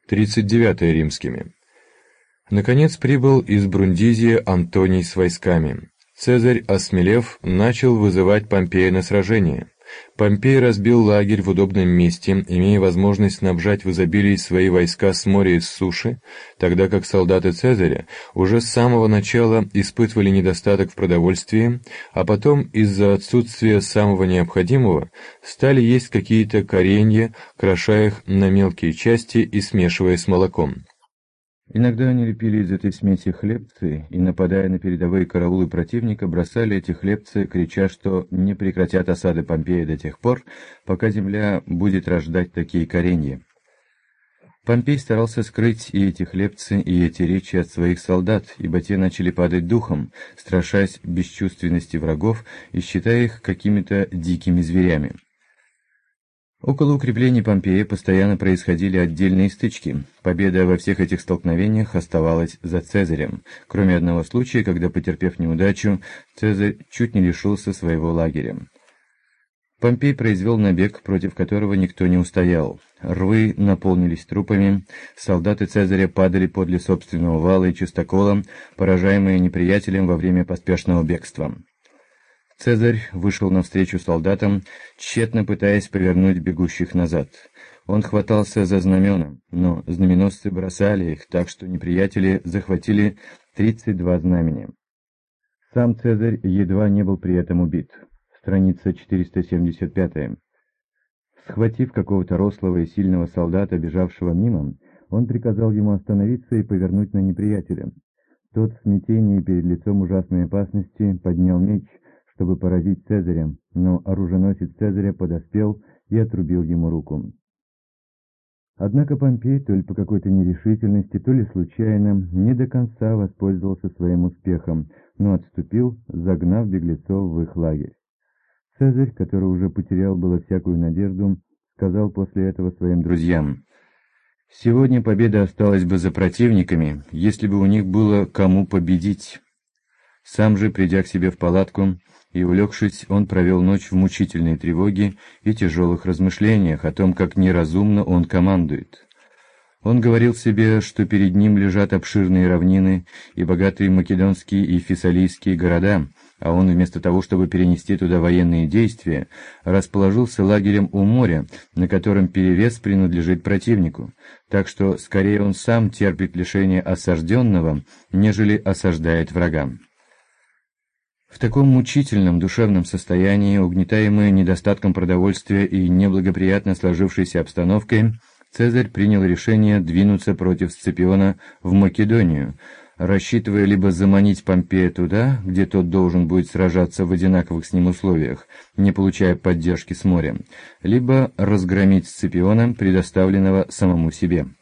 39 римскими. Наконец прибыл из Брундизия Антоний с войсками. Цезарь, осмелев, начал вызывать Помпея на сражение. Помпей разбил лагерь в удобном месте, имея возможность снабжать в изобилии свои войска с моря и с суши, тогда как солдаты Цезаря уже с самого начала испытывали недостаток в продовольствии, а потом из-за отсутствия самого необходимого стали есть какие-то коренья, кроша их на мелкие части и смешивая с молоком. Иногда они лепили из этой смеси хлебцы и, нападая на передовые караулы противника, бросали эти хлебцы, крича, что не прекратят осады Помпея до тех пор, пока земля будет рождать такие коренья. Помпей старался скрыть и эти хлебцы, и эти речи от своих солдат, ибо те начали падать духом, страшась бесчувственности врагов и считая их какими-то дикими зверями. Около укреплений Помпея постоянно происходили отдельные стычки. Победа во всех этих столкновениях оставалась за Цезарем, кроме одного случая, когда, потерпев неудачу, Цезарь чуть не лишился своего лагеря. Помпей произвел набег, против которого никто не устоял. Рвы наполнились трупами, солдаты Цезаря падали подле собственного вала и частокола, поражаемые неприятелем во время поспешного бегства. Цезарь вышел навстречу солдатам, тщетно пытаясь повернуть бегущих назад. Он хватался за знамена, но знаменосцы бросали их, так что неприятели захватили 32 знамени. Сам Цезарь едва не был при этом убит. Страница 475. Схватив какого-то рослого и сильного солдата, бежавшего мимо, он приказал ему остановиться и повернуть на неприятеля. Тот в смятении перед лицом ужасной опасности поднял меч, чтобы поразить Цезаря, но оруженосец Цезаря подоспел и отрубил ему руку. Однако Помпей, то ли по какой-то нерешительности, то ли случайно, не до конца воспользовался своим успехом, но отступил, загнав беглецов в их лагерь. Цезарь, который уже потерял было всякую надежду, сказал после этого своим друзьям: «Сегодня победа осталась бы за противниками, если бы у них было кому победить». Сам же, придя к себе в палатку и улегшись, он провел ночь в мучительной тревоге и тяжелых размышлениях о том, как неразумно он командует. Он говорил себе, что перед ним лежат обширные равнины и богатые македонские и фессалийские города, а он вместо того, чтобы перенести туда военные действия, расположился лагерем у моря, на котором перевес принадлежит противнику, так что скорее он сам терпит лишение осажденного, нежели осаждает врага. В таком мучительном душевном состоянии, угнетаемый недостатком продовольствия и неблагоприятно сложившейся обстановкой, Цезарь принял решение двинуться против Сципиона в Македонию, рассчитывая либо заманить Помпея туда, где тот должен будет сражаться в одинаковых с ним условиях, не получая поддержки с моря, либо разгромить Сципиона, предоставленного самому себе.